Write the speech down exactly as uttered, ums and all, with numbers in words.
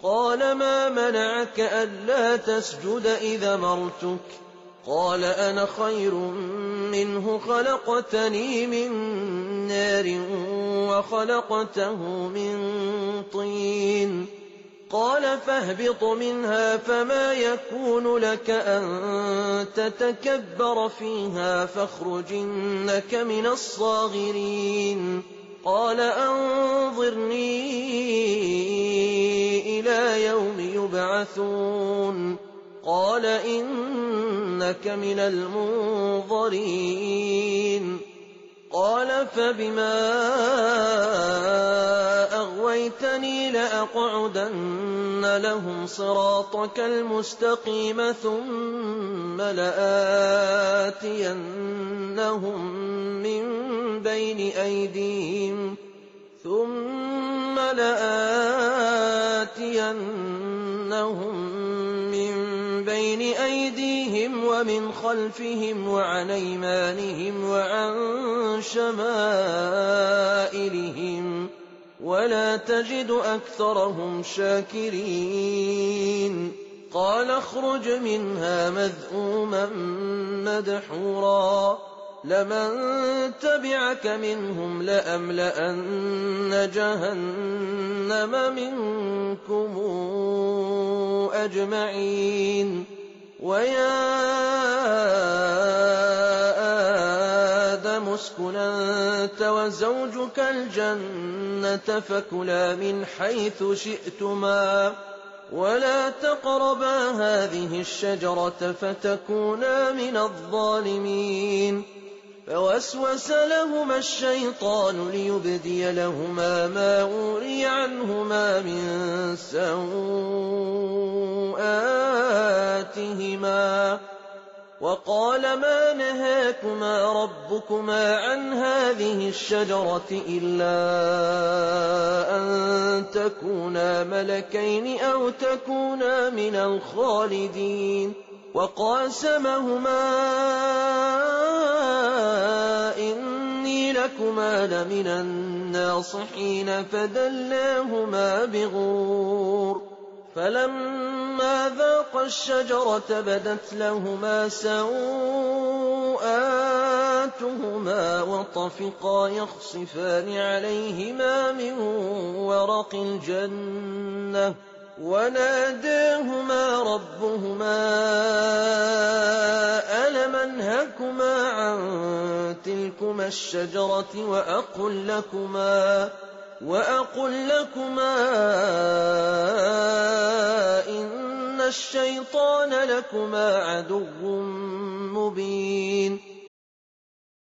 قال ما منعك ألا تسجد إذا مرتك قال أنا خير منه خلقتني من نار وخلقته من طين قال فاهبط منها فما يكون لك أن تتكبر فيها فاخرج إنك من الصاغرين قال أنظرني إلى يوم يبعثون قال إنك من المنظرين قال فبما أغويتني لأقعدن لهم صراطك المستقيم ثم لآتينهم من بين أيديهم ثم لآتينهم من بين أيديهم ومن خلفهم وعن أيمانهم وعن شمائلهم ولا تجد أكثرهم شاكرين قال اخرج منها مذءوما مدحورا لمن تبعك منهم لأملأن جهنم منكم أجمعين ويا آدم اسكن أنت وزوجك الجنة فكلا من حيث شئتما ولا تقربا هذه الشجرة فتكونا من الظالمين فوسوس لهما الشيطان ليبدي لهما ما أوري عنهما من سوآتهما وقال ما نهاكما ربكما عن هذه الشجرة إلا أن تكونا ملكين أو تكونا من الخالدين وقاسمهما إني لكما لمن الناصحين فدلاهما بغرور فلما ذاقا الشجرة بدت لهما سوآتهما وطفقا يخصفان عليهما من ورق الجنة وناداهما ربهما ألم أنهكما عن تلكما الشجرة وأقل لكما وأقل لكما إن الشيطان لكما عدو مبين